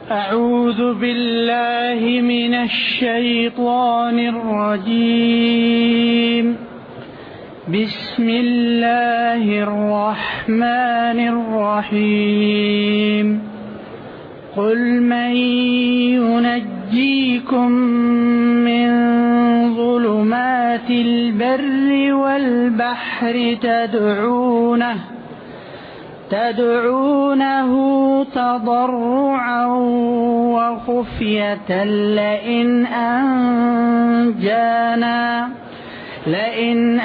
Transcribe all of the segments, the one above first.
أعوذ بالله من الشيطان الرجيم. بسم الله الرحمن الرحيم. قل من ينجيكم من ظلمات البر والبحر تدعونه تضرعا وخفية لئن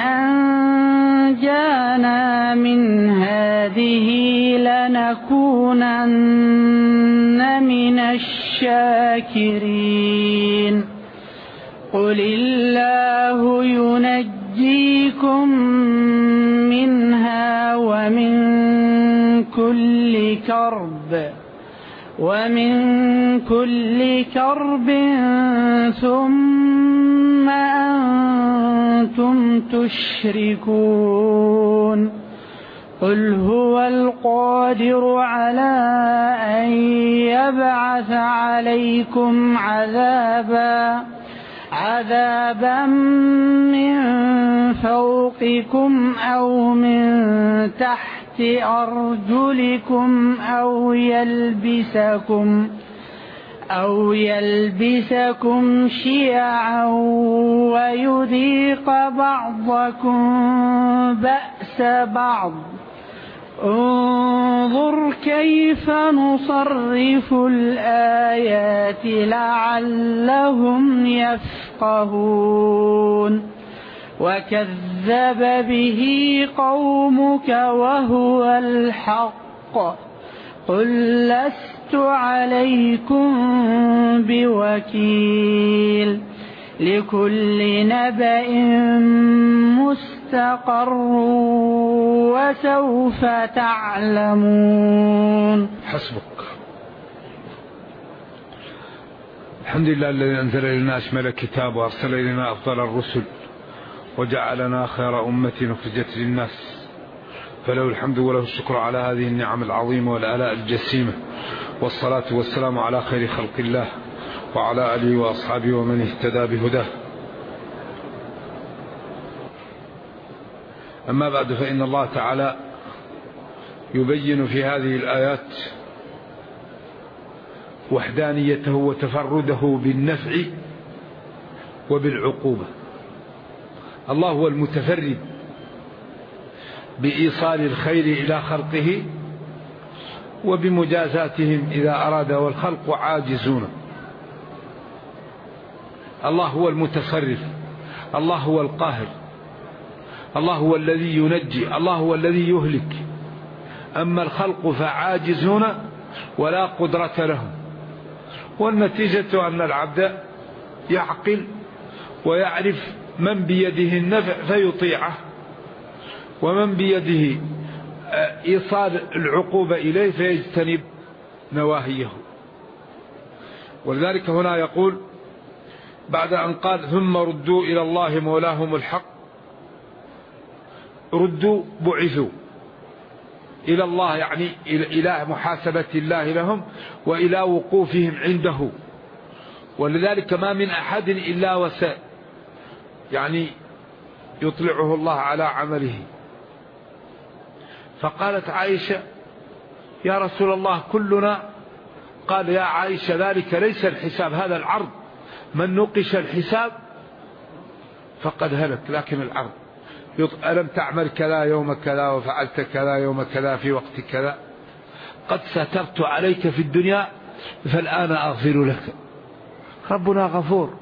أنجانا من هذه لنكونن من الشاكرين. قل الله ينجيكم منها ومن كل كرب ثم أنتم تشركون. قل هو القادر على أن يبعث عليكم عذابا من فوقكم أو من تحت أرجلكم أو يلبسكم شيعا ويذيق بعضكم بأس بعض. انظر كيف نصرف الآيات لعلهم يفقهون. وكذب به قومك وهو الحق. قل لست عليكم بوكيل. لكل نبأ مستقر وسوف تعلمون. حسبك. الحمد لله الذي أنزل إلينا أشمل الكتاب وأرسل إلينا أفضل الرسل وجعلنا خير أمة أخرجت للناس، فله الحمد وله الشكر على هذه النعم العظيمة والآلاء الجسيمة، والصلاة والسلام على خير خلق الله وعلى آله وأصحابه ومن اهتدى بهداه. أما بعد، فإن الله تعالى يبين في هذه الآيات وحدانيته وتفرده بالنفع وبالعقوبة. الله هو المتفرد بإيصال الخير إلى خلقه وبمجازاتهم إذا أراد، والخلق عاجزون. الله هو المتصرف، الله هو القاهر، الله هو الذي ينجي، الله هو الذي يهلك. أما الخلق فعاجزون ولا قدرة لهم. والنتيجة أن العبد يعقل ويعرف من بيده النفع فيطيعه، ومن بيده إيصال العقوبة إليه فيجتنب نواهيه. ولذلك هنا يقول بعد أن قال ثم ردوا إلى الله مولاهم الحق، ردوا بعثوا إلى الله، يعني إلى محاسبة الله لهم وإلى وقوفهم عنده. ولذلك ما من أحد إلا يعني يطلعه الله على عمله. فقالت عائشة يا رسول الله كلنا، قال يا عائشة ذلك ليس الحساب، هذا العرض، من نقش الحساب فقد هلك، لكن العرض ألم تعمل كذا يوم كذا وفعلت كذا يوم كذا في وقت كذا، قد سترت عليك في الدنيا فالآن أغفر لك. ربنا غفور.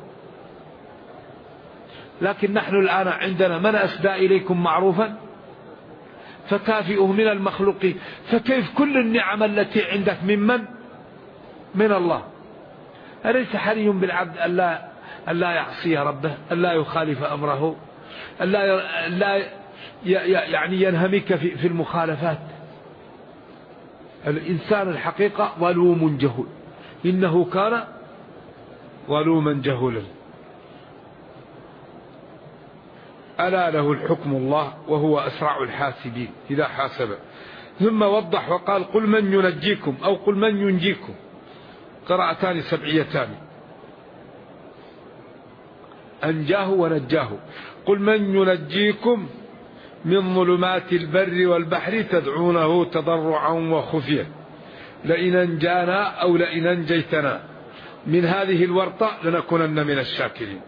لكن نحن الآن عندنا من أسدى إليكم معروفا فكافئه من المخلوقين، فكيف كل النعم التي عندك من الله؟ أليس حري بالعبد ألا يعصي ربه، ألا يخالف أمره، ألا يعني ينهمك في المخالفات؟ الإنسان الحقيقة ظلوم جهول، إنه كان ظلوما جهولا. ألا له الحكم الله وهو أسرع الحاسبين إذا حاسب. ثم وضح وقال قل من ينجيكم أو قل من ينجيكم. قراءتان سبعيتان. أنجاه ونجاه. قل من ينجيكم من ظلمات البر والبحر تدعونه تضرعا وخفية لئن أنجانا أو لئن أنجيتنا من هذه الورطة لنكونن من الشاكرين.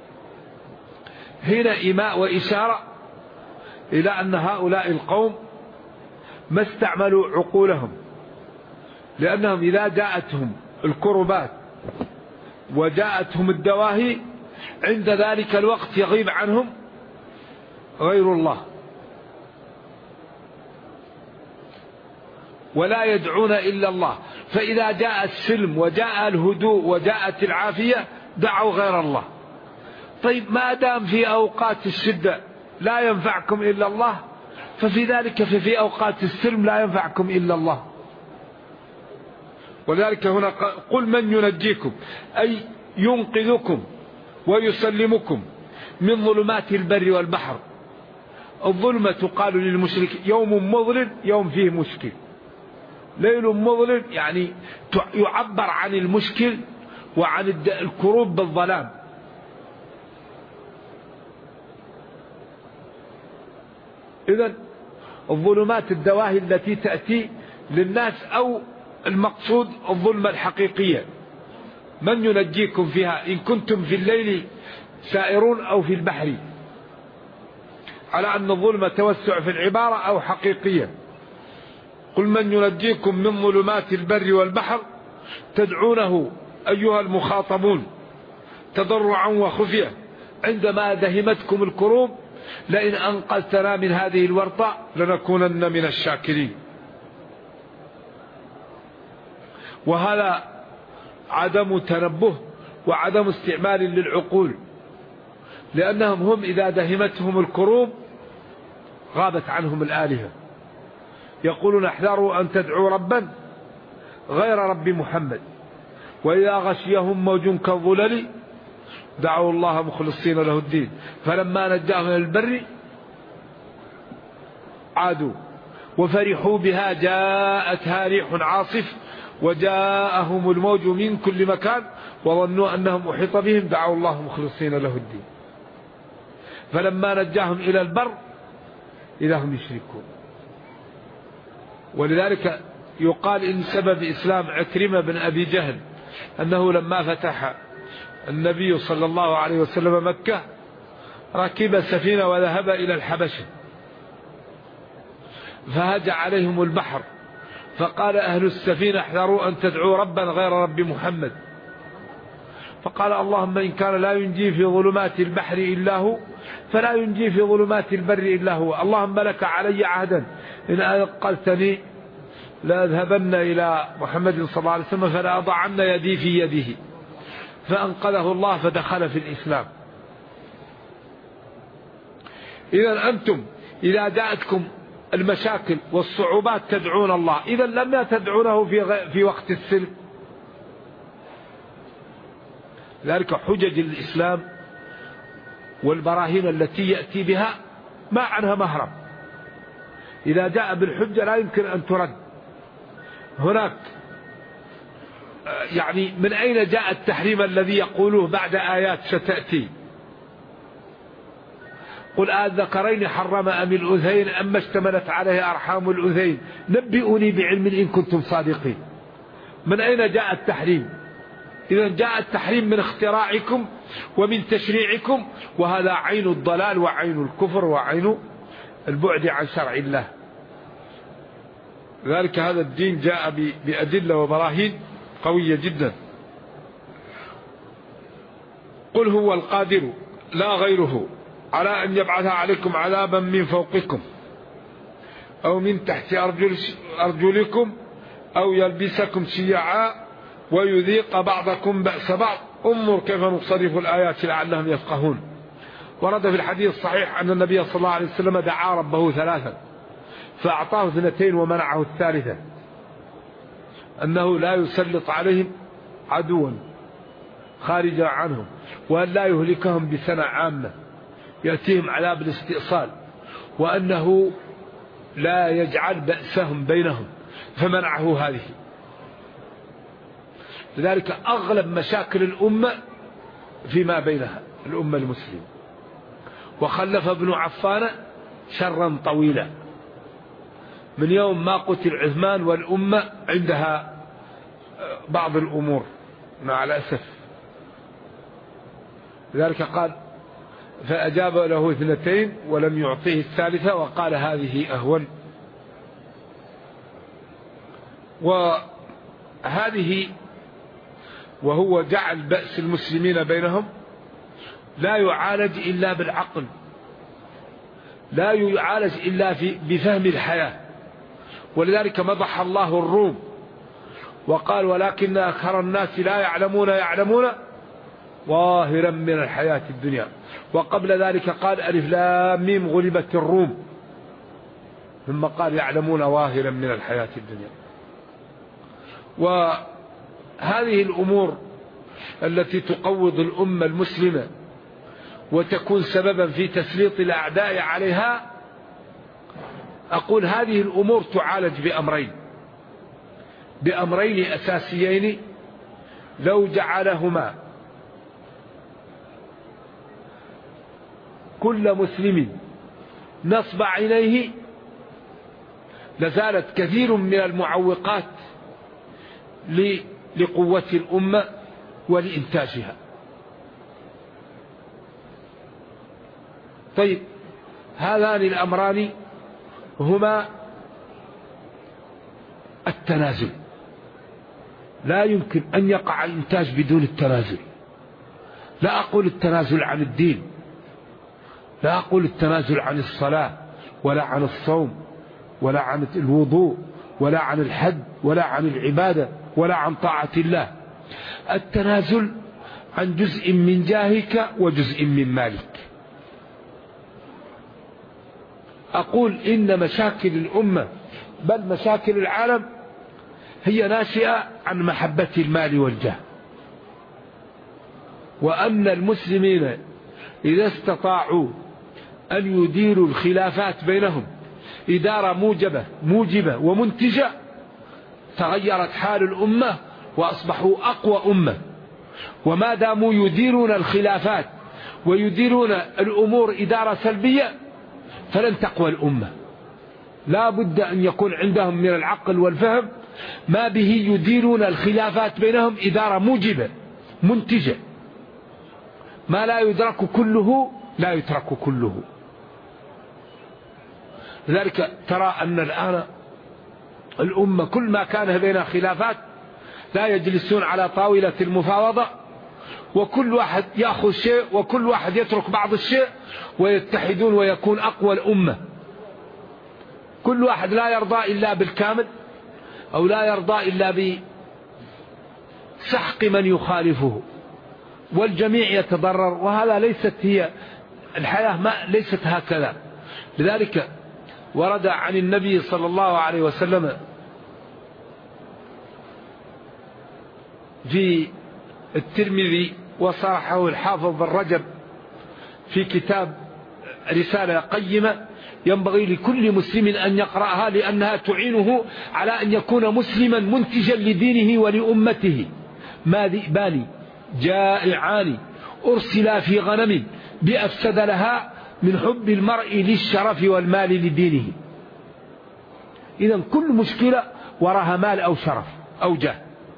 هنا إيماء وإشارة إلى أن هؤلاء القوم ما استعملوا عقولهم، لأنهم إذا جاءتهم الكربات وجاءتهم الدواهي عند ذلك الوقت يغيب عنهم غير الله، ولا يدعون إلا الله. فإذا جاء السلم وجاء الهدوء وجاءت العافية دعوا غير الله. طيب ما دام في أوقات الشدة لا ينفعكم إلا الله، ففي ذلك في أوقات السلم لا ينفعكم إلا الله. ولذلك هنا قل من ينجيكم أي ينقذكم ويسلمكم من ظلمات البر والبحر. الظلمة تقال للمشرك يوم مظلم، يوم فيه مشكل. ليل مظلم يعني يعبر عن المشكل وعن الكروب بالظلام. إذن الظلمات الدواهي التي تأتي للناس، أو المقصود الظلمة الحقيقية. من ينجيكم فيها إن كنتم في الليل سائرون أو في البحر، على أن الظلمة توسع في العبارة أو حقيقية. قل من ينجيكم من ظلمات البر والبحر تدعونه أيها المخاطبون تضرعا وخفية عندما دهمتكم الكروب لئن أنقذتنا من هذه الورطة لنكونن من الشاكرين. وهذا عدم تنبه وعدم استعمال للعقول، لأنهم هم إذا دهمتهم الكروب غابت عنهم الآلهة. يقولون احذروا أن تدعوا ربا غير رب محمد، وإذا غشيهم موج كالظلل دعوا الله مخلصين له الدين فلما نجاهم من البر عادوا وفرحوا بها جاءتها ريح عاصف وجاءهم الموج من كل مكان وظنوا أنهم أحيط بهم دعوا الله مخلصين له الدين فلما نجاهم إلى البر إذا هم يشركون. ولذلك يقال إن سبب إسلام عكرمة بن أبي جهل أنه لما فتح النبي صلى الله عليه وسلم مكة ركب سفينة وذهب إلى الحبشة فهج عليهم البحر فقال أهل السفينة احذروا أن تدعوا ربا غير رب محمد، فقال اللهم إن كان لا ينجي في ظلمات البحر إلا هو فلا ينجي في ظلمات البر إلا هو، اللهم لك علي عهدا إن أنقذتني لأذهبن إلى محمد صلى الله عليه وسلم فلا أضعن يدي في يده، فأنقذه الله فدخل في الإسلام. إذا أنتم إذا جاءتكم المشاكل والصعوبات تدعون الله، إذا لم تدعونه في وقت السلم. ذلك حجج الإسلام والبراهين التي يأتي بها ما عنها مهرب، إذا جاء بالحجة لا يمكن أن ترد. هناك يعني من أين جاء التحريم الذي يقولوه بعد آيات ستأتي؟ قل الذكرين حرم أم الأنثيين أما اشتملت عليه أرحام الأنثيين نبئوني بعلم إن كنتم صادقين. من أين جاء التحريم؟ إذا جاء التحريم من اختراعكم ومن تشريعكم، وهذا عين الضلال وعين الكفر وعين البعد عن شرع الله. لذلك هذا الدين جاء بأدلة وبراهين قوية جدا. قل هو القادر لا غيره على أن يبعث عليكم عذابا من فوقكم أو من تحت أرجلكم أو يلبسكم شيعا ويذيق بعضكم بأس بعض انظر كيف نصرف الآيات لعلهم يفقهون. ورد في الحديث الصحيح أن النبي صلى الله عليه وسلم دعا ربه ثلاثا فأعطاه 2 ومنعه الثالثة، أنه لا يسلط عليهم عدوا خارجا عنهم وأن لا يهلكهم بسنة عامة يأتيهم عذاب الاستئصال، وأنه لا يجعل بأسهم بينهم، فمنعه هذه. لذلك أغلب مشاكل الأمة فيما بينها الأمة المسلمة. وخلف ابن عفان شرا طويلا من يوم ما قتل عثمان والأمة عندها بعض الأمور مع الأسف. لذلك قال فأجاب له 2 ولم يعطيه الثالثة وقال هذه أهون. وهذه وهو جعل بأس المسلمين بينهم لا يعالج إلا بالعقل، لا يعالج إلا بفهم الحياة. ولذلك مدح الله الروم وقال ولكن أكثر الناس لا يعلمون ظاهرا من الحياة الدنيا. وقبل ذلك قال ألف لام ميم غلبت الروم، ثم قال يعلمون ظاهرا من الحياة الدنيا. وهذه الأمور التي تقوض الأمة المسلمة وتكون سببا في تسليط الأعداء عليها، أقول هذه الأمور تعالج بأمرين أساسيين لو جعلهما كل مسلم نصب عينيه لزالت كثير من المعوقات لقوة الأمة ولإنتاجها. طيب، هذان الأمران هما التنازل. لا يمكن أن يقع الإنتاج بدون التنازل. لا أقول التنازل عن الدين، لا أقول التنازل عن الصلاة ولا عن الصوم ولا عن الوضوء ولا عن الحج ولا عن العبادة ولا عن طاعة الله. التنازل عن جزء من جاهك وجزء من مالك. أقول إن مشاكل الأمة بل مشاكل العالم هي ناشئة عن محبة المال والجاه، وأن المسلمين إذا استطاعوا أن يديروا الخلافات بينهم إدارة موجبة ومنتجة تغيرت حال الأمة وأصبحوا أقوى أمة. وما داموا يديرون الخلافات ويديرون الأمور إدارة سلبية فلن تقوى الأمة. لا بد أن يكون عندهم من العقل والفهم ما به يديرون الخلافات بينهم إدارة موجبة منتجة. ما لا يدرك كله لا يترك كله. لذلك ترى أن الآن الأمة كل ما كان بينها خلافات لا يجلسون على طاولة المفاوضة، وكل واحد يأخذ شيء وكل واحد يترك بعض الشيء ويتحدون ويكون أقوى الأمة. كل واحد لا يرضى إلا بالكامل أو لا يرضى إلا بسحق من يخالفه، والجميع يتضرر. وهذا ليست هي الحياة، ما ليست هكذا. لذلك ورد عن النبي صلى الله عليه وسلم في الترمذي وصرحه الحافظ بن رجب في كتاب رسالة قيمة ينبغي لكل مسلم أن يقرأها لأنها تعينه على أن يكون مسلما منتجا لدينه ولأمته. ما ذئبان جائعان أرسلا في غنم بأفسد لها من حب المرء للشرف والمال لدينه. إذن كل مشكلة وراها مال أو شرف أو جاه.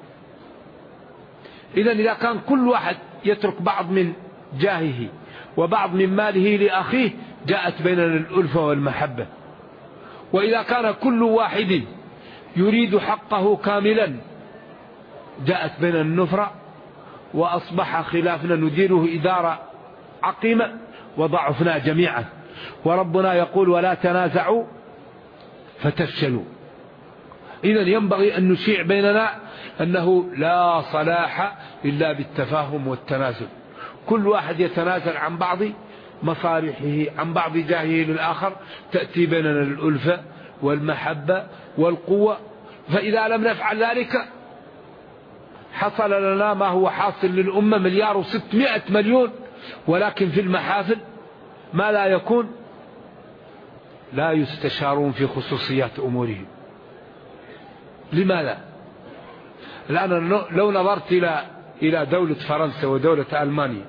إذن إذا كان كل واحد يترك بعض من جاهه وبعض من ماله لأخيه جاءت بيننا الألفة والمحبة. وإذا كان كل واحد يريد حقه كاملا جاءت بيننا النفرة، وأصبح خلافنا نديره إدارة عقيمة وضعفنا جميعا. وربنا يقول ولا تنازعوا فتفشلوا. إذن ينبغي أن نشيع بيننا أنه لا صلاح إلا بالتفاهم والتنازل. كل واحد يتنازل عن بعض مصالحه عن بعض جاهه للآخر، تأتي بيننا الألفة والمحبة والقوة. فإذا لم نفعل ذلك حصل لنا ما هو حاصل للأمة 1,600,000,000,000، ولكن في المحافل ما لا يكون لا يستشارون في خصوصيات أمورهم. لماذا؟ الآن لو نظرت إلى دولة فرنسا ودولة ألمانيا،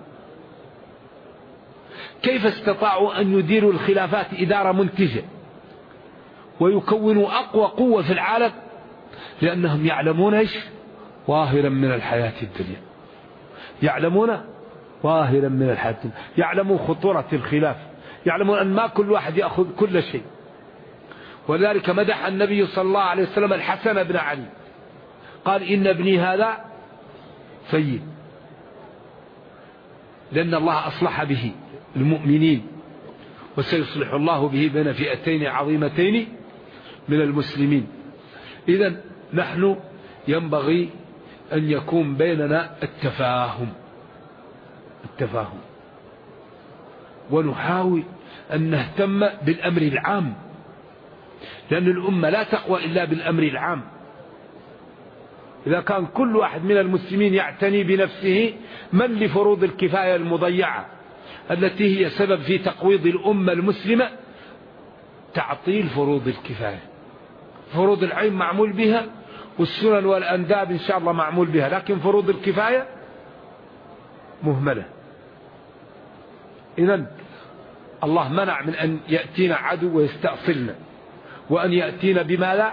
كيف استطاعوا أن يديروا الخلافات إدارة منتجة ويكونوا أقوى قوة في العالم؟ لأنهم يعلمون إيش؟ ظاهرا من الحياة الدنيا، يعلمون ظاهرا من الحياة الدنيا، يعلمون خطورة الخلاف، يعلمون أن ما كل واحد يأخذ كل شيء. ولذلك مدح النبي صلى الله عليه وسلم الحسن بن علي، قال إن ابني هذا سيد، لأن الله أصلح به المؤمنين، وسيصلح الله به بين فئتين عظيمتين من المسلمين. إذن نحن ينبغي أن يكون بيننا التفاهم، ونحاول أن نهتم بالأمر العام، لأن الأمة لا تقوى إلا بالأمر العام. إذا كان كل واحد من المسلمين يعتني بنفسه، من لفروض الكفاية المضيعة التي هي سبب في تقويض الأمة المسلمة؟ تعطيل فروض الكفاية. فروض العين معمول بها، والسنن والأنداب إن شاء الله معمول بها، لكن فروض الكفاية مهملة. إذن الله منع من أن يأتينا عدو ويستأصلنا، وأن يأتينا بما لا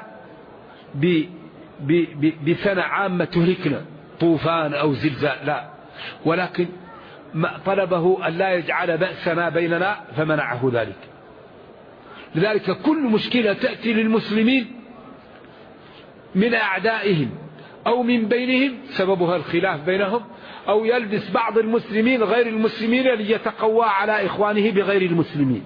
بسنة عامة تهلكنا، طوفان أو زلزال، لا، ولكن ما طلبه أن لا يجعل بأسنا بيننا فمنعه ذلك. لذلك كل مشكلة تأتي للمسلمين من أعدائهم أو من بينهم سببها الخلاف بينهم، أو يلبس بعض المسلمين غير المسلمين ليتقوى على إخوانه بغير المسلمين.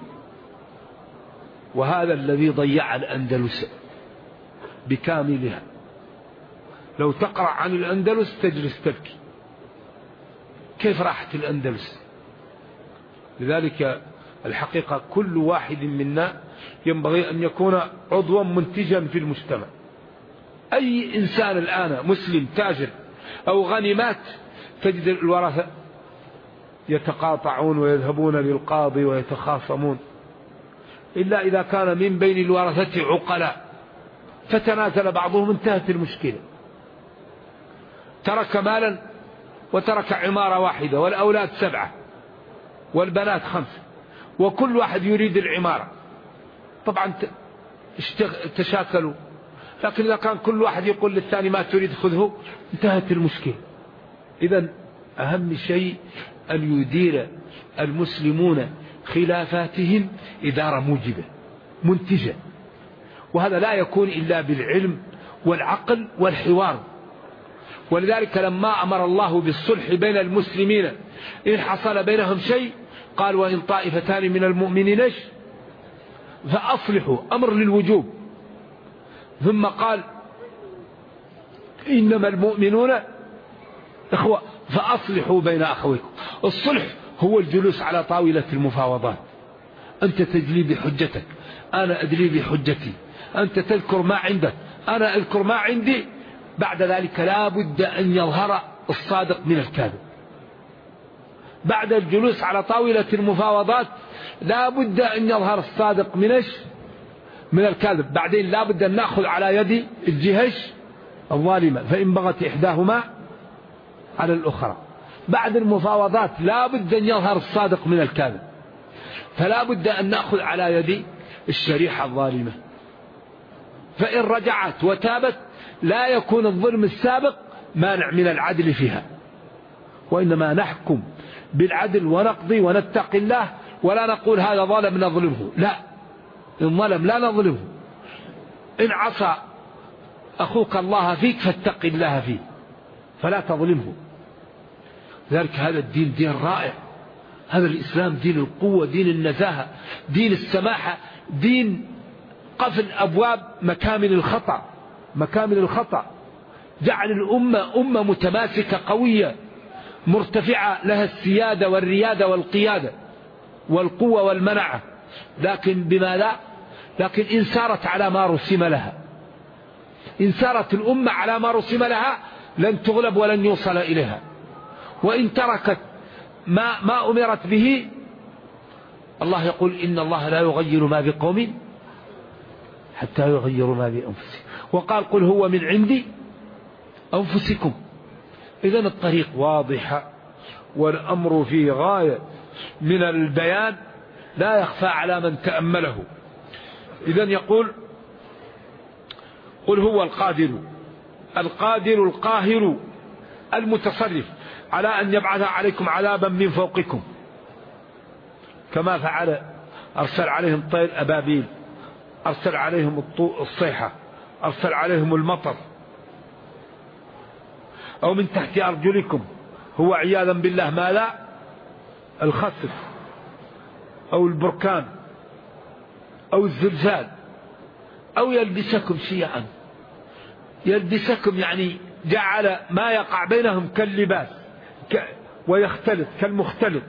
وهذا الذي ضيع الأندلس بكاملها. لو تقرأ عن الأندلس تجلس تبكي كيف راحت الأندلس. لذلك الحقيقة كل واحد منا ينبغي أن يكون عضوا منتجا في المجتمع. أي إنسان الآن مسلم تاجر أو غني مات، تجد الورثة يتقاطعون ويذهبون للقاضي ويتخاصمون، إلا إذا كان من بين الورثة عقلاء فتنازل بعضهم، انتهت المشكلة. ترك مالا وترك عمارة واحدة، والأولاد 7 والبنات 5، وكل واحد يريد العمارة، طبعا تشاكلوا. لكن إذا كان كل واحد يقول للثاني ما تريد خذه، انتهت المشكلة. إذن أهم شيء أن يدير المسلمون خلافاتهم إدارة موجبة منتجة، وهذا لا يكون إلا بالعلم والعقل والحوار. ولذلك لما أمر الله بالصلح بين المسلمين إن حصل بينهم شيء، قال وإن طائفتان من المؤمنين فأصلحوا، أمر للوجوب. ثم قال إنما المؤمنون إخوة فأصلحوا بين أخويكم. الصلح هو الجلوس على طاولة المفاوضات، أنت تجلي بحجتك، أنا أدلي بحجتي، أنت تذكر ما عندك، أنا أذكر ما عندي. بعد ذلك لا بد أن يظهر الصادق من الكاذب. بعد الجلوس على طاولة المفاوضات لا بد أن يظهر الصادق من الكاذب. بعدين لا بد أن نأخذ على يد الجهة الظالمة فإن بغت إحداهما على الأخرى. بعد المفاوضات لا بد أن يظهر الصادق من الكاذب، فلا بد أن نأخذ على يد الشريحة الظالمة. فإن رجعت وتابت لا يكون الظلم السابق مانع من العدل فيها، وإنما نحكم بالعدل ونقضي ونتقي الله، ولا نقول هذا ظلم نظلمه، لا، إن ظلم لا نظلمه. إن عصى أخوك الله فيك فاتق الله فيه فلا تظلمه. ذلك هذا الدين دين رائع، هذا الإسلام دين القوة، دين النزاهة، دين السماحة، دين قفل أبواب مكامن الخطأ. جعل الأمة أمة متماسكة قوية مرتفعة، لها السيادة والريادة والقيادة والقوة والمنعة. لكن بما لا، لكن إن سارت على ما رسم لها، إن سارت الأمة على ما رسم لها لن تغلب ولن يوصل إليها. وإن تركت ما أمرت به، الله يقول إن الله لا يغير ما بقوم حتى يغيروا ما بأنفسهم. وقال قل هو من عندي أنفسكم. إذن الطريق واضحة والأمر في غاية من البيان لا يخفى على من تأمله. إذن يقول قل هو القادر القاهر المتصرف على أن يبعث عليكم عذابا من فوقكم كما فعل، أرسل عليهم طير أبابيل، أرسل عليهم الصيحة، أرسل عليهم المطر، أو من تحت أرجلكم، هو عياذا بالله ما لا الخسف أو البركان أو الزلزال، أو يلبسكم شيعا. يلبسكم يعني جعل ما يقع بينهم كاللباس ويختلط كالمختلط.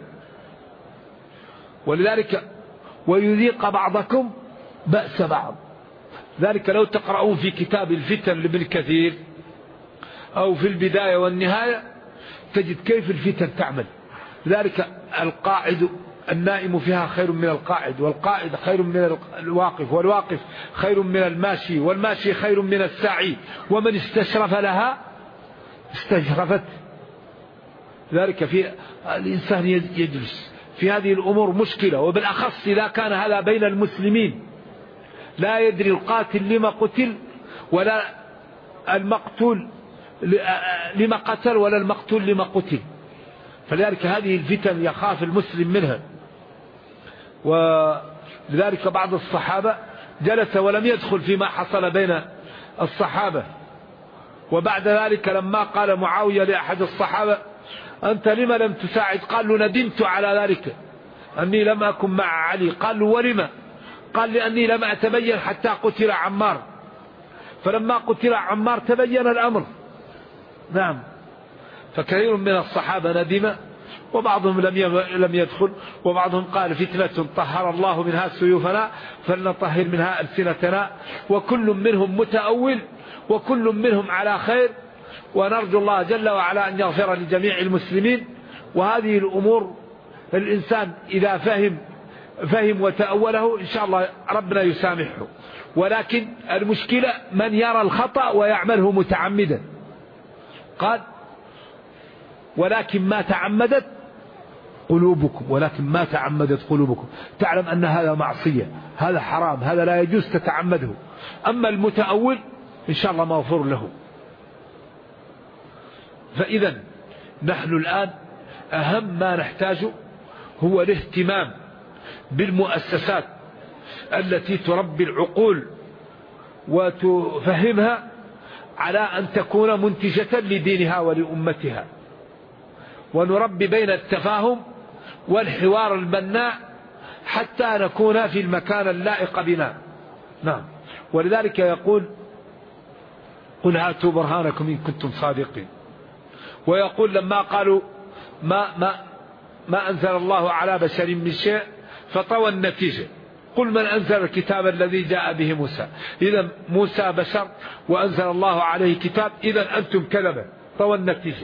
ولذلك ويذيق بعضكم بأس بعض. ذلك لو تقرؤون في كتاب الفتن لابن كثير أو في البداية والنهاية تجد كيف الفتن تعمل. ذلك القاعد النائم فيها خير من القاعد، والقاعد خير من الواقف، والواقف خير من الماشي، والماشي خير من الساعي، ومن استشرف لها استشرفت. ذلك في الإنسان يجلس في هذه الأمور مشكلة، وبالأخص إذا كان هذا بين المسلمين لا يدري القاتل لما قتل ولا المقتول لما قتل ولا المقتول لما قتل. فلذلك هذه الفتن يخاف المسلم منها. ولذلك بعض الصحابة جلس ولم يدخل فيما حصل بين الصحابة. وبعد ذلك لما قال معاوية لأحد الصحابة أنت لما لم تساعد؟ قال له ندمت على ذلك أني لم أكن مع علي. قال له ولما؟ قال لأني لم أتبين حتى قتل عمار، فلما قتل عمار تبين الأمر. نعم. فكثير من الصحابة ندم، وبعضهم لم يدخل، وبعضهم قال فتنة طهر الله منها سيوفنا فلنطهر منها ألسنتنا. وكل منهم متأول وكل منهم على خير، ونرجو الله جل وعلا أن يغفر لجميع المسلمين. وهذه الأمور الإنسان إذا فهم وتأوله إن شاء الله ربنا يسامحه. ولكن المشكلة من يرى الخطأ ويعمله متعمدا. قال ولكن ما تعمدت قلوبكم، تعلم أن هذا معصية، هذا حرام، هذا لا يجوز تتعمده. أما المتأول إن شاء الله مغفور له. فإذا نحن الآن أهم ما نحتاجه هو الاهتمام بالمؤسسات التي تربي العقول وتفهمها على أن تكون منتجة لدينها ولأمتها، ونربي بين التفاهم والحوار البناء حتى نكون في المكان اللائق بنا. نعم. ولذلك يقول قل هاتوا برهانكم إن كنتم صادقين. ويقول لما قالوا ما أنزل الله على بشر من شيء فطوى النتيجة، قل من أنزل الكتاب الذي جاء به موسى. إذا موسى بشر وأنزل الله عليه كتاب، إذا أنتم كذبة، طوى النتيجة.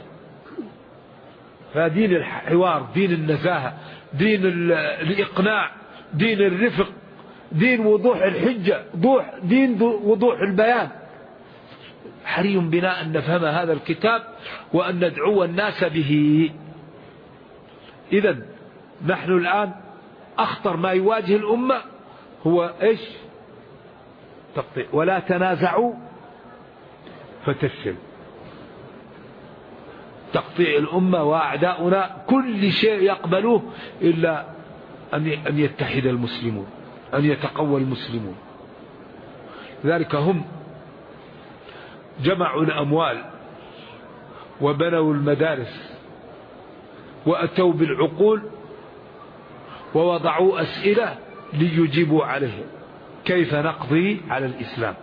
فدين الحوار، دين النزاهة، دين الإقناع، دين الرفق، دين وضوح الحجة، دين وضوح البيان. حري بنا أن نفهم هذا الكتاب وأن ندعو الناس به. إذن نحن الآن أخطر ما يواجه الأمة هو إيش؟ تقطيع. ولا تنازعوا فتفشلوا. تقطيع الأمة وأعداؤنا كل شيء يقبلوه إلا أن يتحد المسلمون، أن يتقوى المسلمون. لذلك هم جمعوا الأموال وبنوا المدارس وأتوا بالعقول ووضعوا أسئلة ليجيبوا عليه. كيف نقضي على الإسلام؟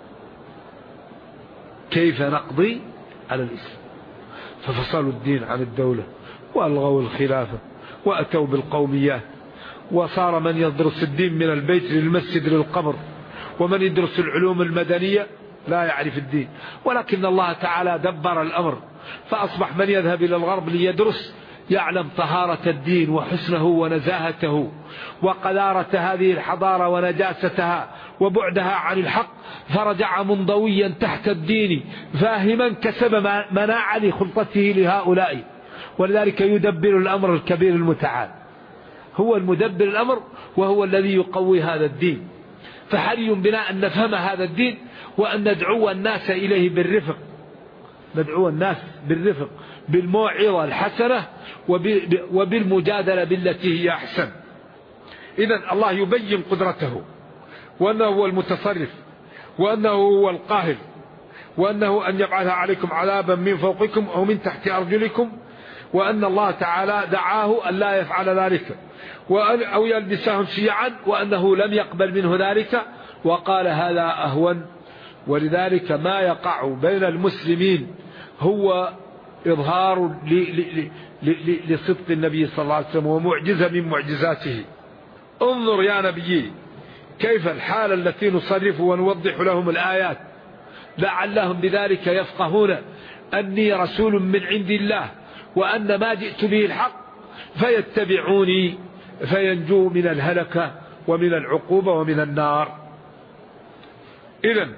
كيف نقضي على الإسلام؟ ففصلوا الدين عن الدولة وألغوا الخلافة وأتوا بالقوميات، وصار من يدرس الدين من البيت للمسجد للقبر، ومن يدرس العلوم المدنية لا يعرف الدين. ولكن الله تعالى دبر الأمر، فأصبح من يذهب إلى الغرب ليدرس يعلم طهارة الدين وحسنه ونزاهته وقذارة هذه الحضارة ونجاستها وبعدها عن الحق، فرجع منضويا تحت الدين فاهما كسب مناع لخلطته لهؤلاء. ولذلك يدبر الأمر الكبير المتعال، هو المدبر الأمر وهو الذي يقوي هذا الدين. فحري بنا أن نفهم هذا الدين وأن ندعو الناس إليه بالرفق، ندعو الناس بالرفق بالموعظة الحسنة وبالمجادلة بالتي هي أحسن. إذن الله يبين قدرته وأنه هو المتصرف وأنه هو القاهر وأنه أن يبعث عليكم عذابا من فوقكم أو من تحت أرجلكم، وأن الله تعالى دعاه أن لا يفعل ذلك أو يلبسهم شيعا، وأنه لم يقبل منه ذلك وقال هذا أهون. ولذلك ما يقع بين المسلمين هو إظهار لصدق النبي صلى الله عليه وسلم ومعجزة من معجزاته. انظر يا نبي كيف الحالة التي نصرف ونوضح لهم الآيات لعلهم بذلك يفقهون أني رسول من عند الله وأن ما جئت به الحق فيتبعوني فينجوا من الهلكة ومن العقوبة ومن النار. إذن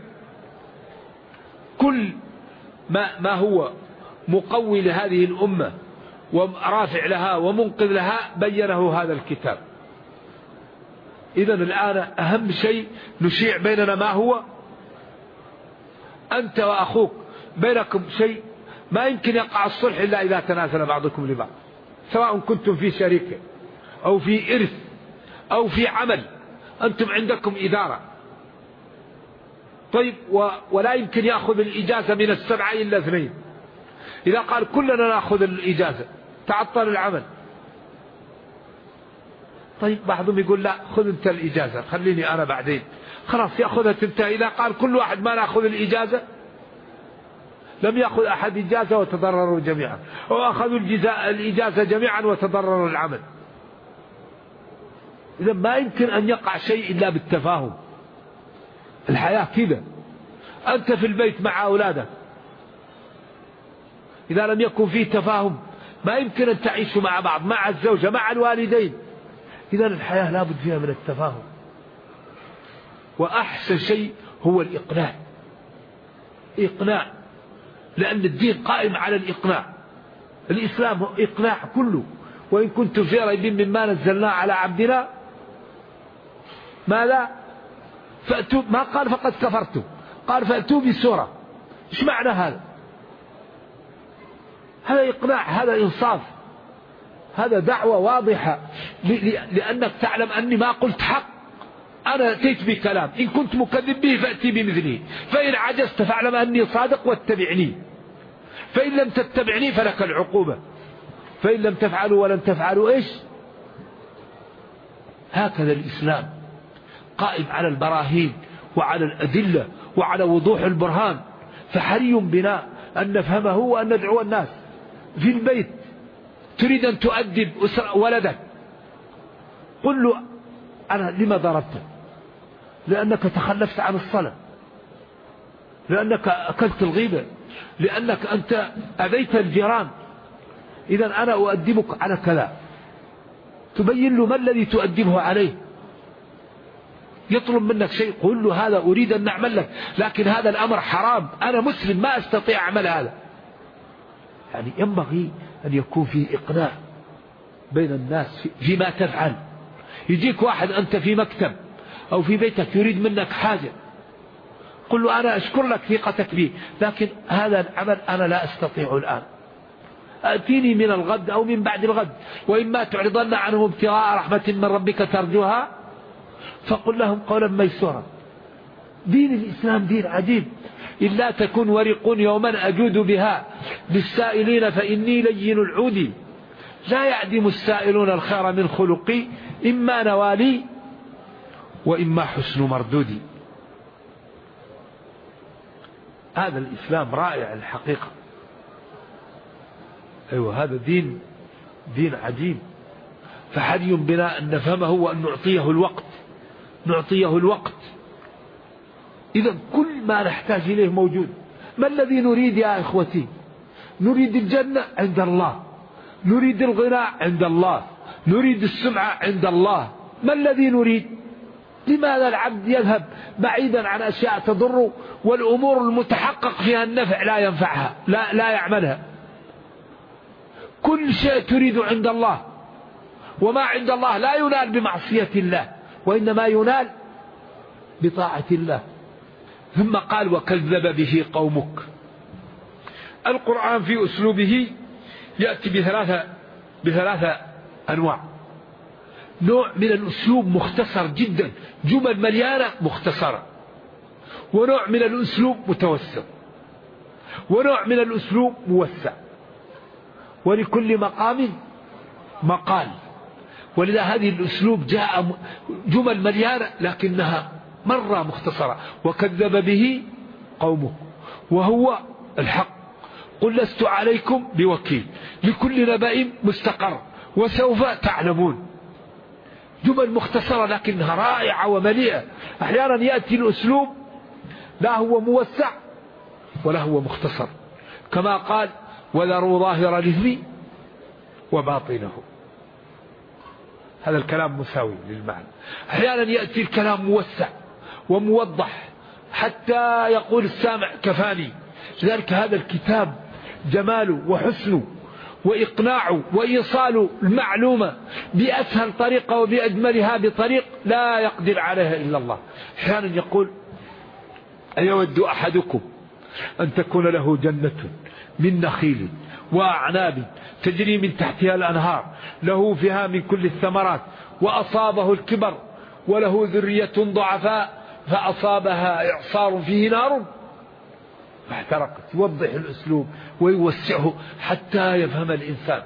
كل ما هو مقوي لهذه الأمة ورافع لها ومنقذ لها بينه هذا الكتاب. إذن الآن أهم شيء نشيع بيننا ما هو أنت وأخوك بينكم شيء ما يمكن يقع الصلح إلا إذا تنازل بعضكم لبعض، سواء كنتم في شركة أو في إرث أو في عمل، أنتم عندكم إدارة. طيب ولا يمكن يأخذ الإجازة من السبعة إلا اثنين. إذا قال كلنا نأخذ الإجازة تعطل العمل. طيب بعضهم يقول لا خذ أنت الإجازة خليني أنا بعدين، خلاص يأخذها تنتهي. إذا قال كل واحد ما نأخذ الإجازة لم يأخذ أحد إجازة وتضرروا جميعا، أو أخذوا الإجازة جميعا وتضرروا العمل. إذا ما يمكن أن يقع شيء إلا بالتفاهم. الحياة كذا، أنت في البيت مع أولادك إذا لم يكن فيه تفاهم ما يمكن أن تعيشوا مع بعض، مع الزوجة مع الوالدين. إذا الحياة لابد فيها من التفاهم. وأحسن شيء هو الإقناع، إقناع، لأن الدين قائم على الإقناع. الإسلام هو إقناع كله. وإن كنتم في ريب مما نزلنا على عبدنا ماذا فأتوا، ما قال فقد كفرتم، قال فأتوا بسورة. إيش معنى هذا؟ هذا إقناع، هذا إنصاف، هذا دعوة واضحة لأنك تعلم أني ما قلت حق، أنا أتيت بكلام، إن كنت مكذب به فأتي بمثله، فإن عجزت فاعلم أني صادق واتبعني، فإن لم تتبعني فلك العقوبة، فإن لم تفعلوا ولن تفعلوا إيش. هكذا الإسلام قائم على البراهين وعلى الأدلة وعلى وضوح البرهان. فحري بنا أن نفهمه وأن ندعو الناس. في البيت تريد أن تؤدب ولدك، قل له أنا لما ضربتك؟ لأنك تخلفت عن الصلاة، لأنك أكلت الغيبة، لأنك أنت أذيت الجيران، إذا أنا أؤدبك على كذا. تبين له ما الذي تؤدبه عليه. يطلب منك شيء قل له هذا أريد أن نعمل لك، لكن هذا الأمر حرام، أنا مسلم ما أستطيع أعمل هذا. يعني ينبغي أن يكون في إقناع بين الناس فيما تفعل. يجيك واحد أنت في مكتب أو في بيتك يريد منك حاجة، قل له أنا أشكر لك ثقتك بي، لكن هذا العمل أنا لا أستطيع الآن، أتيني من الغد أو من بعد الغد، وإما تعرضن عنهم ابتغاء رحمة من ربك ترجوها فقل لهم قولا ميسورا. دين الإسلام دين عجيب. إلا تكن ورق يوما أجود بها للسائلين فإني لين العود، لا يعدم السائلون الخير من خلقي، إما نوالي وإما حسن مردودي. هذا الإسلام رائع الحقيقة. أيوة هذا دين عجيب. فحري بنا أن نفهمه وأن نعطيه الوقت. إذا كل ما نحتاج إليه موجود. ما الذي نريد يا إخوتي؟ نريد الجنة عند الله، نريد الغنى عند الله، نريد السمعة عند الله. ما الذي نريد؟ لماذا العبد يذهب بعيدا عن أشياء تضره والأمور المتحقق فيها النفع لا ينفعها، لا يعملها؟ كل شيء تريد عند الله، وما عند الله لا ينال بمعصية الله، وإنما ينال بطاعة الله. ثم قال وكذب به قومك. القرآن في أسلوبه يأتي بثلاثة أنواع. نوع من الأسلوب مختصر جدا، جمل مليانة مختصرة، ونوع من الأسلوب متوسط، ونوع من الأسلوب موسع، ولكل مقام مقال. ولذا هذه الأسلوب جاء جمل مليانة لكنها مرة مختصرة. وكذب به قومه وهو الحق قل لست عليكم بوكيل لكل نبأ مستقر وسوف تعلمون. جمل مختصرة لكنها رائعة ومليئة. أحيانا يأتي الأسلوب لا هو موسع ولا هو مختصر، كما قال وذروا ظاهر الإثم وباطنه. هذا الكلام مساوي للمعنى. أحيانا يأتي الكلام موسع وموضح حتى يقول السامع كفاني. لذلك هذا الكتاب جماله وحسنه وإقناعه وإيصال المعلومة بأسهل طريقة وبأجملها بطريق لا يقدر عليها إلا الله. أحيانا يقول أيود أحدكم أن تكون له جنة من نخيل وأعناب تجري من تحتها الأنهار له فيها من كل الثمرات وأصابه الكبر وله ذرية ضعفاء فأصابها إعصار فيه نار فاحترقت. يوضح الأسلوب ويوسعه حتى يفهم الإنسان.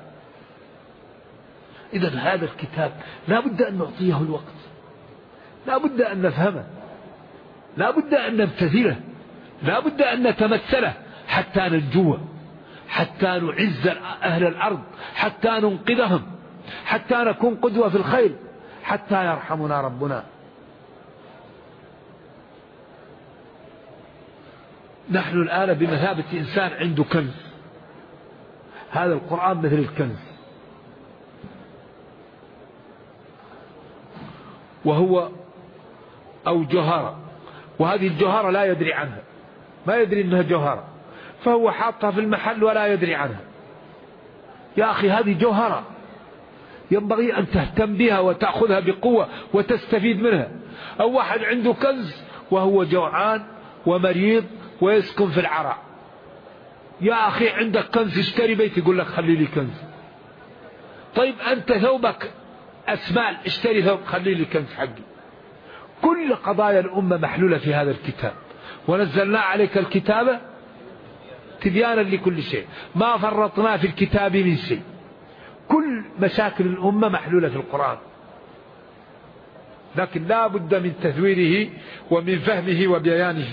إذن هذا الكتاب لا بد أن نعطيه الوقت، لا بد أن نفهمه، لا بد أن نبتذله، لا بد أن نتمثله حتى ننجوه، حتى نعز أهل الأرض، حتى ننقذهم، حتى نكون قدوة في الخير، حتى يرحمنا ربنا. نحن الآن بمثابة إنسان عنده كنز. هذا القرآن مثل الكنز، وهو أو جوهرة، وهذه الجوهرة لا يدري عنها، ما يدري أنها جوهرة، فهو حاطها في المحل ولا يدري عنها. يا أخي هذه جوهرة ينبغي أن تهتم بها وتأخذها بقوة وتستفيد منها. أو واحد عنده كنز وهو جوعان ومريض ويسكن في العراء. يا أخي عندك كنز اشتري بيت، يقول لك خلي لي كنز. طيب أنت ثوبك أسمال، اشتري ثوب خلي لي كنز حقي. كل قضايا الأمة محلولة في هذا الكتاب. ونزلنا عليك الكتاب تبيانا لكل شيء، ما فرطنا في الكتاب من شيء. كل مشاكل الأمة محلولة في القرآن، لكن لا بد من تثويره ومن فهمه وبيانه.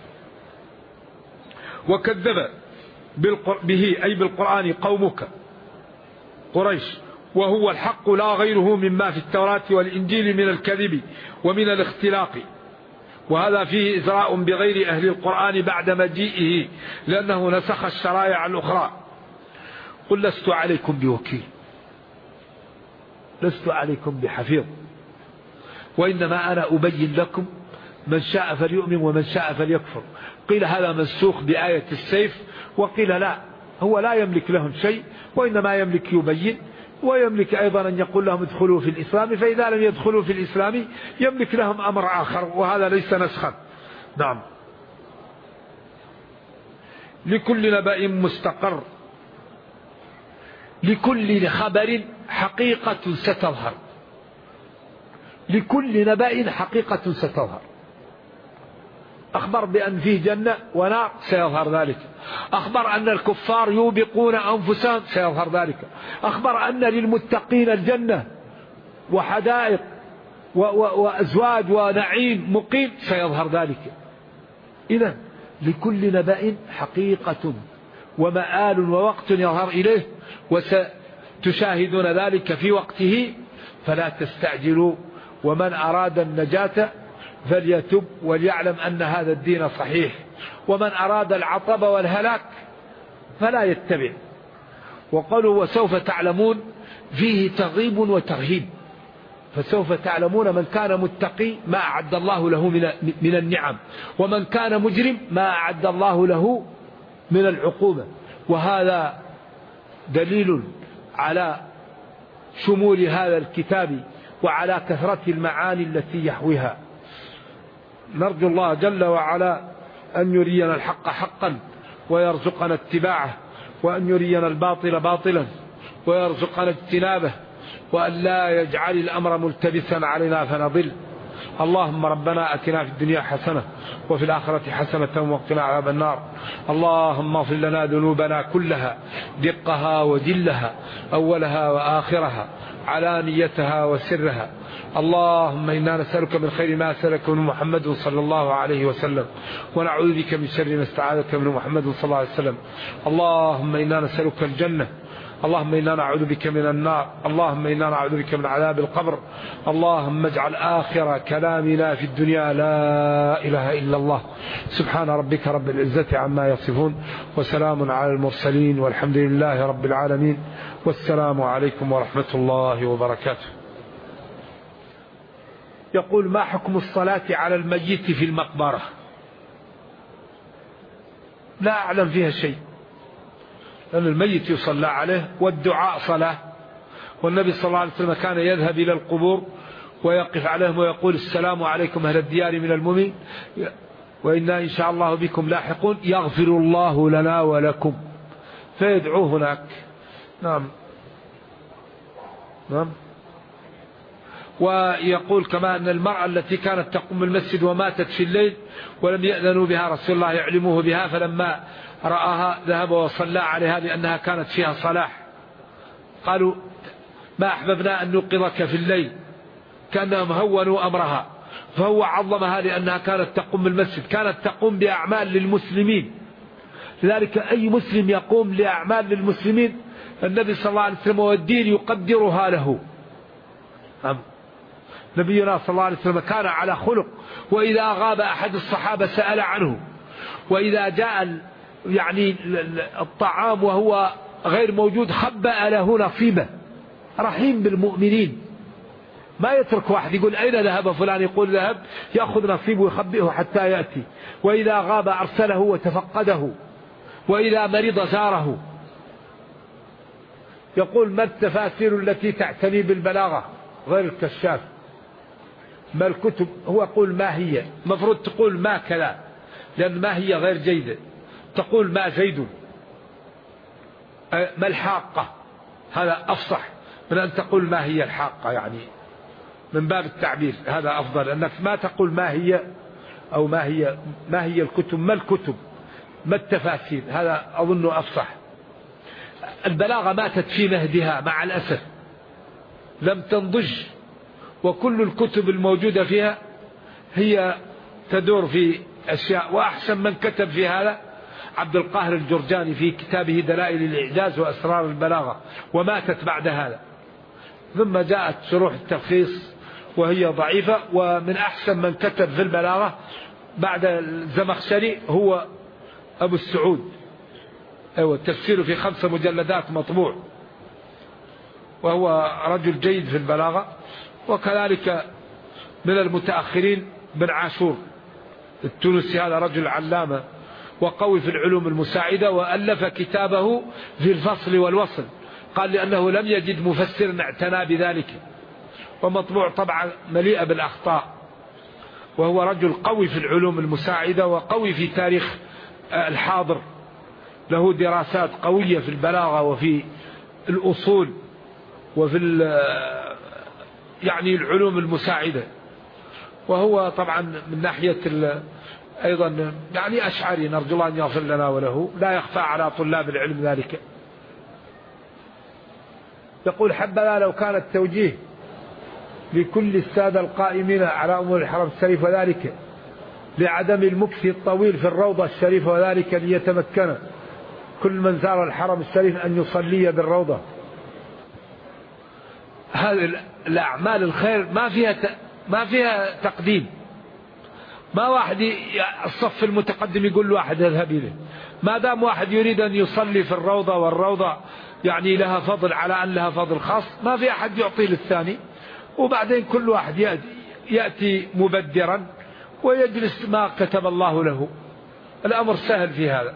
وكذب به أي بالقرآن قومك قريش وهو الحق لا غيره مما في التوراة والإنجيل من الكذب ومن الاختلاق. وهذا فيه إزراء بغير أهل القرآن بعد مجيئه، لأنه نسخ الشرائع الأخرى. قل لست عليكم بوكيل، لست عليكم بحفيظ، وإنما أنا أبين لكم، من شاء فليؤمن ومن شاء فليكفر. قيل هذا منسوخ بآية السيف، وقيل لا، هو لا يملك لهم شيء، وإنما يملك يبين، ويملك أيضا أن يقول لهم ادخلوا في الإسلام، فإذا لم يدخلوا في الإسلام يملك لهم أمر آخر، وهذا ليس نسخا. نعم. لكل نبأ مستقر، لكل خبر حقيقة ستظهر، لكل نبأ حقيقة ستظهر. أخبر بأن فيه جنة ونار سيظهر ذلك، أخبر أن الكفار يوبقون أنفسهم سيظهر ذلك، أخبر أن للمتقين الجنة وحدائق وأزواج ونعيم مقيم سيظهر ذلك. إذن لكل نبأ حقيقة ومآل ووقت يظهر إليه، وستشاهدون ذلك في وقته، فلا تستعجلوا. ومن أراد النجاة فليتب وليعلم أن هذا الدين صحيح، ومن أراد العطب والهلاك فلا يتبع. وقالوا وسوف تعلمون فيه ترغيب وترهيب، فسوف تعلمون من كان متقي ما أعد الله له من النعم، ومن كان مجرم ما أعد الله له من العقوبة. وهذا دليل على شمول هذا الكتاب وعلى كثرة المعاني التي يحويها. نرجو الله جل وعلا أن يرينا الحق حقا ويرزقنا اتباعه، وأن يرينا الباطل باطلا ويرزقنا اجتنابه، وأن لا يجعل الأمر ملتبسا علينا فنضل. اللهم ربنا أتنا في الدنيا حسنة وفي الآخرة حسنة وقنا عذاب النار. اللهم اغفر لنا ذنوبنا كلها دقها وجلها، أولها وآخرها، علانيتها وسرها. اللهم إنا نسألك من خير ما سألك من محمد صلى الله عليه وسلم، ونعوذ بك من شر ما استعاذك من محمد صلى الله عليه وسلم. اللهم إنا نسألك الجنة، اللهم إنا نعوذ بك من النار، اللهم إنا نعوذ بك من عذاب القبر. اللهم اجعل آخر كلامنا في الدنيا لا إله إلا الله. سبحان ربك رب العزة عما يصفون، وسلام على المرسلين، والحمد لله رب العالمين، والسلام عليكم ورحمة الله وبركاته. يقول: ما حكم الصلاة على الميت في المقبرة؟ لا أعلم فيها شيء، لأن الميت يصلى عليه والدعاء صلاة، والنبي صلى الله عليه وسلم كان يذهب إلى القبور ويقف عليهم ويقول: السلام عليكم أهل الديار من المؤمنين وإنا إن شاء الله بكم لاحقون، يغفر الله لنا ولكم، فيدعو هناك. نعم. ويقول كما أن المرأة التي كانت تقوم المسجد وماتت في الليل ولم يأذنوا بها رسول الله يعلموه بها، فلما رآها ذهب وصلى عليها لأنها كانت فيها صلاح. قالوا: ما أحببنا أن نوقظك في الليل، كأنهم هونوا أمرها، فهو عظمها لأنها كانت تقوم المسجد، كانت تقوم بأعمال للمسلمين. لذلك أي مسلم يقوم لأعمال للمسلمين النبي صلى الله عليه وسلم والدين يقدرها له. نبينا صلى الله عليه وسلم كان على خلق، وإذا غاب أحد الصحابة سأل عنه، وإذا جاء يعني الطعام وهو غير موجود خبأ له نصيبه. رحيم بالمؤمنين، ما يترك واحد يقول أين ذهب فلان، يقول ذهب، يأخذ نصيبه ويخبئه حتى يأتي. وإذا غاب أرسله وتفقده، وإذا مرض زاره. يقول: ما التفاسير التي تعتني بالبلاغة غير الكشاف؟ ما الكتب؟ هو يقول: ما هي؟ مفروض تقول ما كذا، لأن ما هي غير جيدة. تقول ما زيد، ما الحاقة، هذا أفصح من أن تقول ما هي الحاقة، يعني من باب التعبير هذا أفضل. أنك ما تقول ما هي، أو ما هي الكتب، ما الكتب، ما التفاسير، هذا أظنه أفصح. البلاغة ماتت في مهدها مع الأسف، لم تنضج، وكل الكتب الموجودة فيها هي تدور في أشياء. وأحسن من كتب في هذا عبد القاهر الجرجاني في كتابه دلائل الإعجاز وأسرار البلاغة، وماتت بعد هذا. ثم جاءت شروح التلخيص وهي ضعيفة. ومن أحسن من كتب في البلاغة بعد الزمخشري هو أبو السعود، التفسير في 5 مجلدات مطبوع، وهو رجل جيد في البلاغة. وكذلك من المتأخرين بن عاشور التونسي، هذا رجل علامة وقوي في العلوم المساعدة، وألف كتابه في الفصل والوصل، قال لأنه لم يجد مفسر اعتنى بذلك، ومطبوع طبعا مليئة بالأخطاء. وهو رجل قوي في العلوم المساعدة وقوي في تاريخ الحاضر، له دراسات قوية في البلاغة وفي الأصول وفي يعني العلوم المساعدة. وهو طبعا من ناحية أيضا يعني أشعري، نرجو الله أن يغفر لنا وله، لا يخفى على طلاب العلم ذلك. يقول: حبذا لو كان التوجيه لكل السادة القائمين على أمور الحرم الشريف، وذلك لعدم المكث الطويل في الروضة الشريفة، وذلك ليتمكن كل من زار الحرم الشريف أن يصلي بالروضة. هذه الأعمال الخير ما فيها تقديم، ما واحد الصف المتقدم يقول له واحد اذهب إليه. ما دام واحد يريد أن يصلي في الروضة، والروضة يعني لها فضل على أن لها فضل خاص، ما في أحد يعطي للثاني، وبعدين كل واحد يأتي مبدرا ويجلس ما كتب الله له. الأمر سهل في هذا.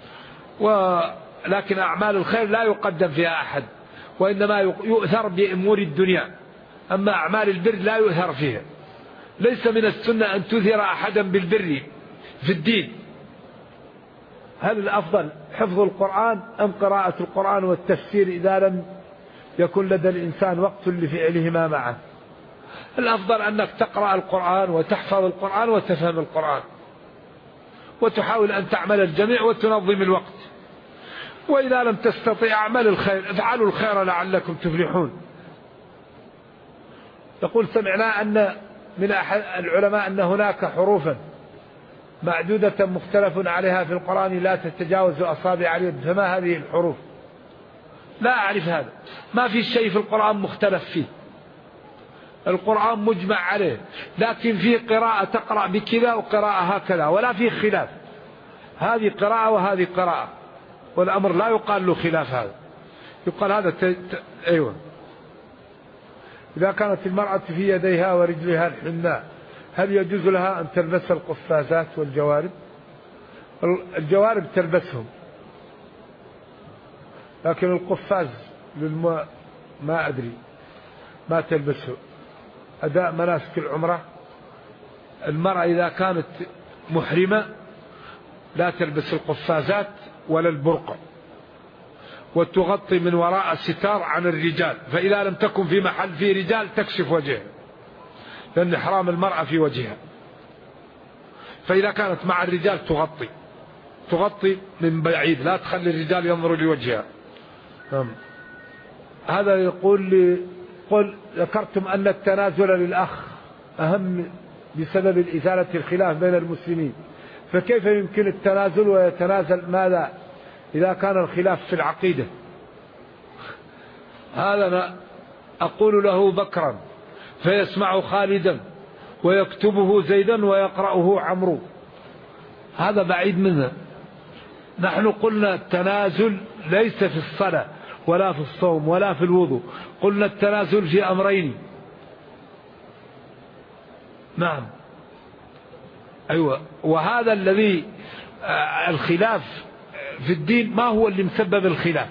ولكن أعمال الخير لا يقدم فيها أحد، وإنما يؤثر بأمور الدنيا، أما أعمال البر لا يؤثر فيها. ليس من السنة أن تثير أحدا بالبر في الدين. هل الأفضل حفظ القرآن أم قراءة القرآن والتفسير إذا لم يكن لدى الإنسان وقت لفعلهما معا؟ الأفضل أنك تقرأ القرآن وتحفظ القرآن وتفهم القرآن، وتحاول أن تعمل الجميع وتنظم الوقت. وإذا لم تستطيع أعمل الخير، افعلوا الخير لعلكم تفلحون. يقول سمعنا أن من أحد العلماء أن هناك حروفا معدودة مختلف عليها في القرآن لا تتجاوز أصابع اليد، فما هذه الحروف؟ لا أعرف هذا. ما في شيء في القرآن مختلف فيه، القرآن مجمع عليه، لكن فيه قراءة تقرأ بكذا وقراءة هكذا، ولا فيه خلاف. هذه قراءة وهذه قراءة، والأمر لا يقال له خلاف. هذا يقال هذا أيوة. إذا كانت المرأة في يديها ورجلها الحناء، هل يجوز لها أن تلبس القفازات والجوارب؟ الجوارب تلبسهم، لكن القفاز ما أدري، ما تلبسه. أداء مناسك العمرة، المرأة إذا كانت محرمة لا تلبس القفازات ولا البرقع، وتغطي من وراء الستار عن الرجال، فإذا لم تكن في محل فيه رجال تكشف وجهها، لأن حرام المرأة في وجهها. فإذا كانت مع الرجال تغطي من بعيد، لا تخلي الرجال ينظروا لوجهها. هذا يقول لي قل ذكرتم أن التنازل للأخ أهم بسبب إزالة الخلاف بين المسلمين، فكيف يمكن التنازل ويتنازل ماذا إذا كان الخلاف في العقيدة؟ هذا أنا أقول له بكرا فيسمع خالدا ويكتبه زيدا ويقرأه عمرو، هذا بعيد منه. نحن قلنا التنازل ليس في الصلاة ولا في الصوم ولا في الوضوء، قلنا التنازل في أمرين. نعم أيوة. وهذا الذي الخلاف في الدين ما هو اللي مسبب الخلاف،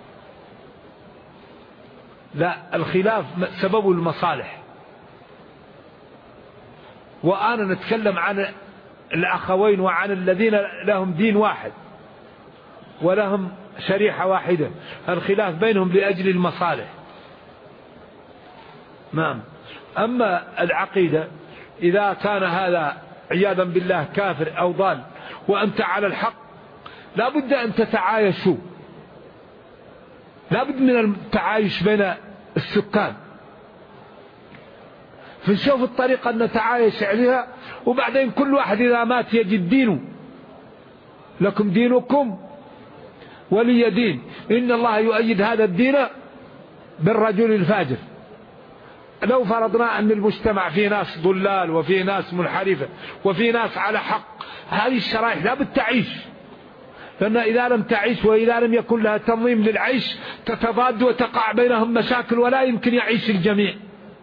لا، الخلاف سببه المصالح. وأنا نتكلم عن الأخوين وعن الذين لهم دين واحد ولهم شريحة واحدة، الخلاف بينهم لأجل المصالح. نعم. أما العقيدة إذا كان هذا عياذا بالله كافر أو ضال وأنت على الحق، لا بد أن تتعايشوا، لا بد من التعايش بين السكان، فنشوف الطريقة أن نتعايش عليها، وبعدين كل واحد إذا مات يجد دينه، لكم دينكم ولي دين. إن الله يؤيد هذا الدين بالرجل الفاجر. لو فرضنا أن المجتمع فيه ناس ضلال وفيه ناس منحرفة وفيه ناس على حق، هذه الشرائح لا بد تعيش، لأن إذا لم تعيش وإذا لم يكن لها تنظيم للعيش تتضاد وتقع بينهم مشاكل ولا يمكن يعيش الجميع.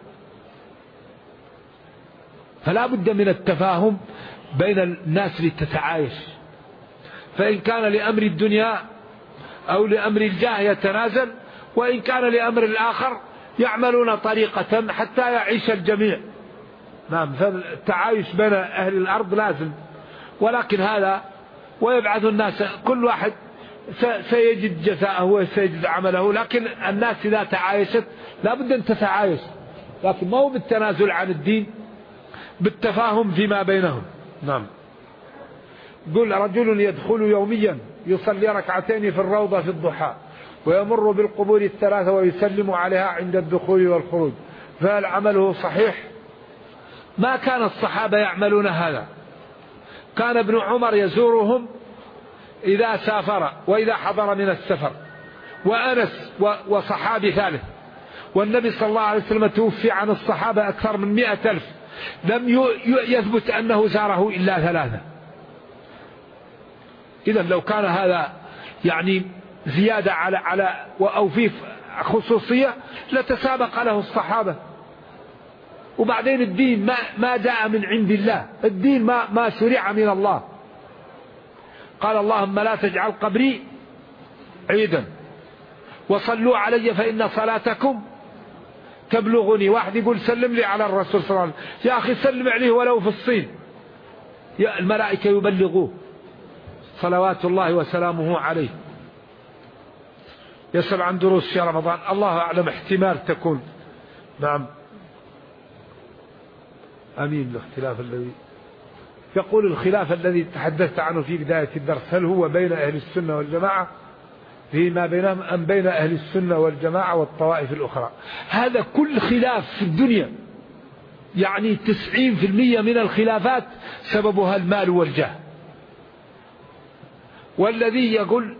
فلا بد من التفاهم بين الناس لتتعايش. فإن كان لأمر الدنيا أو لأمر الجاه يتنازل، وإن كان لأمر الآخر يعملون طريقة حتى يعيش الجميع. نعم. فالتعايش بين أهل الأرض لازم، ولكن هذا ويبعث الناس كل واحد سيجد جزاءه وسيجد عمله، لكن الناس إذا تعايشت لا بد أن تتعايش، لكن ما هو بالتنازل عن الدين، بالتفاهم فيما بينهم. نعم. قل رجل يدخل يوميا يصلي ركعتين في الروضة في الضحى ويمر بالقبور الثلاثة ويسلم عليها عند الدخول والخروج، فهل عمله صحيح؟ ما كان الصحابة يعملون هذا. كان ابن عمر يزورهم إذا سافر وإذا حضر من السفر، وأنس وصحابي ثالث، والنبي صلى الله عليه وسلم توفي عن الصحابة أكثر من 100,000، لم يثبت أنه زاره إلا 3. إذن لو كان هذا يعني زيادة أو في خصوصية لتسابق له الصحابة. وبعدين الدين ما جاء من عند الله، الدين ما شرع من الله. قال اللهم لا تجعل قبري عيدا وصلوا علي فإن صلاتكم تبلغني. واحد يقول سلم لي على الرسول صلى الله عليه وسلم، يا أخي سلم عليه ولو في الصين، الملائكة يبلغوه صلوات الله وسلامه عليه. يسأل عن دروس في رمضان، الله أعلم، احتمال تكون. نعم أمين. الاختلاف الذي يقول الخلاف الذي تحدثت عنه في بداية الدرس، هل هو بين أهل السنة والجماعة فيما بينهم أم بين أهل السنة والجماعة والطوائف الأخرى؟ هذا كل خلاف في الدنيا، يعني 90% من الخلافات سببها المال والجاه. والذي يقول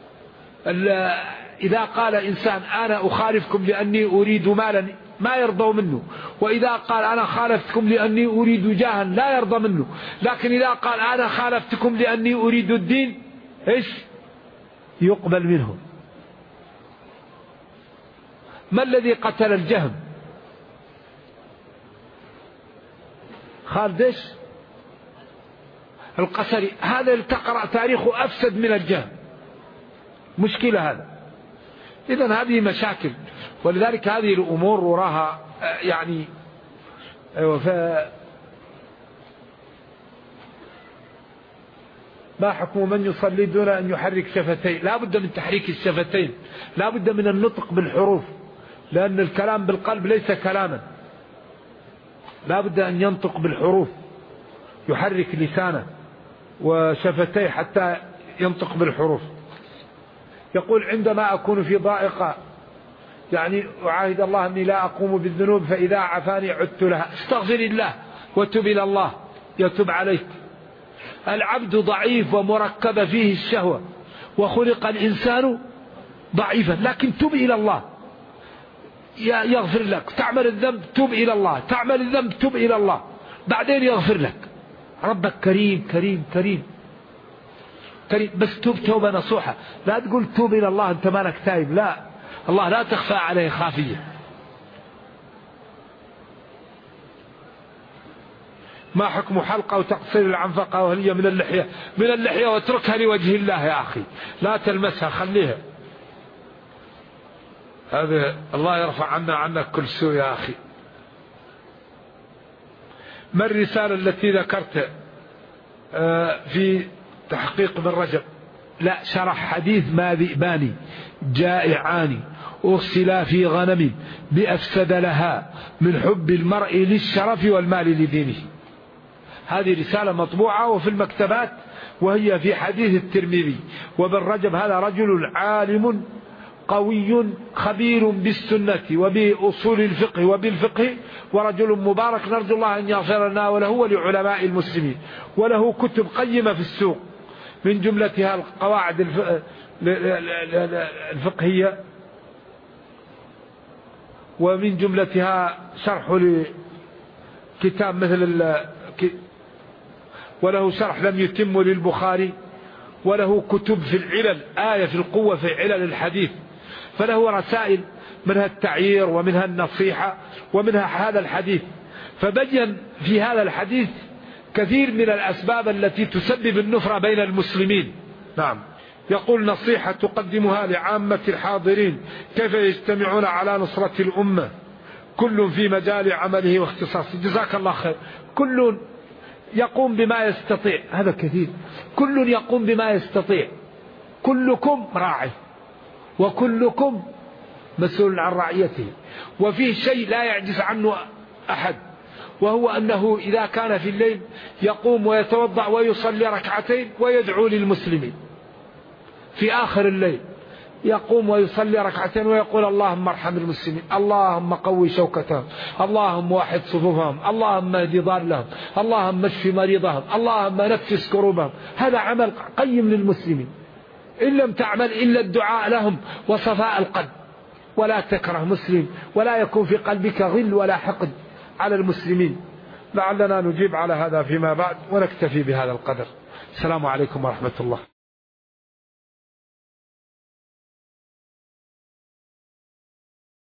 إذا قال إنسان أنا أخالفكم لأني أريد مالا ما يرضوا منه، وإذا قال أنا خالفتكم لأني أريد جاها لا يرضى منه، لكن إذا قال أنا خالفتكم لأني أريد الدين إيش يقبل منه. ما الذي قتل الجهم؟ خالد إيش القسري، هذا اللي تقرأ تاريخه أفسد من الجهم. مشكلة هذا. إذن هذه مشاكل، ولذلك هذه الأمور وراها يعني ما حكم من يصلي دون أن يحرك شفتيه؟ لا بد من تحريك الشفتين، لا بد من النطق بالحروف، لأن الكلام بالقلب ليس كلاما، لا بد أن ينطق بالحروف، يحرك لسانه وشفتيه حتى ينطق بالحروف. يقول عندما أكون في ضائقة يعني أعاهد الله أني لا أقوم بالذنوب، فإذا عفاني عدت لها. استغفر الله وتب إلى الله يتوب عليك. العبد ضعيف ومركب فيه الشهوة، وخلق الإنسان ضعيفا، لكن تب إلى الله يغفر لك. تعمل الذنب تب إلى الله، تعمل الذنب تب إلى الله، بعدين يغفر لك. ربك كريم كريم كريم كريم، بس توب توبة نصوحة. لا تقول توب إلى الله أنت مالك تائب، لا، الله لا تخفى عليه خافية. ما حكم حلقة وتقصير العنفقة وهل هي من اللحية؟ من اللحية، واتركها لوجه الله يا أخي، لا تلمسها، خليها. هذا الله يرفع عنك كل سوء يا أخي. ما الرسالة التي ذكرت في تحقيق ابن رجب؟ لا، شرح حديث ما ذئبان جائعان أرسلا في غنم بأفسد لها من حب المرء للشرف والمال لدينه. هذه رسالة مطبوعة وفي المكتبات، وهي في حديث الترمذي. وابن رجب هذا رجل عالم قوي خبير بالسنة وبأصول الفقه وبالفقه، ورجل مبارك، نرجو الله أن يغفر لنا وله ولعلماء المسلمين. وله كتب قيمة في السوق، من جملتها القواعد الفقهية، ومن جملتها شرح لكتاب مثل وله شرح لم يتم للبخاري، وله كتب في العلل، آية في القوة في علل الحديث. فله رسائل منها التعيير ومنها النصيحة ومنها هذا الحديث. فبين في هذا الحديث كثير من الأسباب التي تسبب النفرة بين المسلمين. نعم. يقول نصيحة تقدمها لعامة الحاضرين، كيف يجتمعون على نصرة الأمة كل في مجال عمله واختصاصه؟ جزاك الله خير. كل يقوم بما يستطيع، هذا كثير. كل يقوم بما يستطيع، كلكم راعي وكلكم مسؤول عن رعيته. وفيه شيء لا يعجز عنه أحد، وهو أنه إذا كان في الليل يقوم ويتوضأ ويصلي ركعتين ويدعو للمسلمين. في آخر الليل يقوم ويصلي ركعتين ويقول اللهم ارحم المسلمين، اللهم قوي شوكتهم، اللهم واحد صفوفهم، اللهم اهد ضالهم، اللهم اشف مريضهم، اللهم نفس كروبهم. هذا عمل قيم للمسلمين. إن لم تعمل إلا الدعاء لهم وصفاء القلب، ولا تكره مسلم، ولا يكون في قلبك غل ولا حقد على المسلمين. لعلنا نجيب على هذا فيما بعد، ونكتفي بهذا القدر. السلام عليكم ورحمة الله.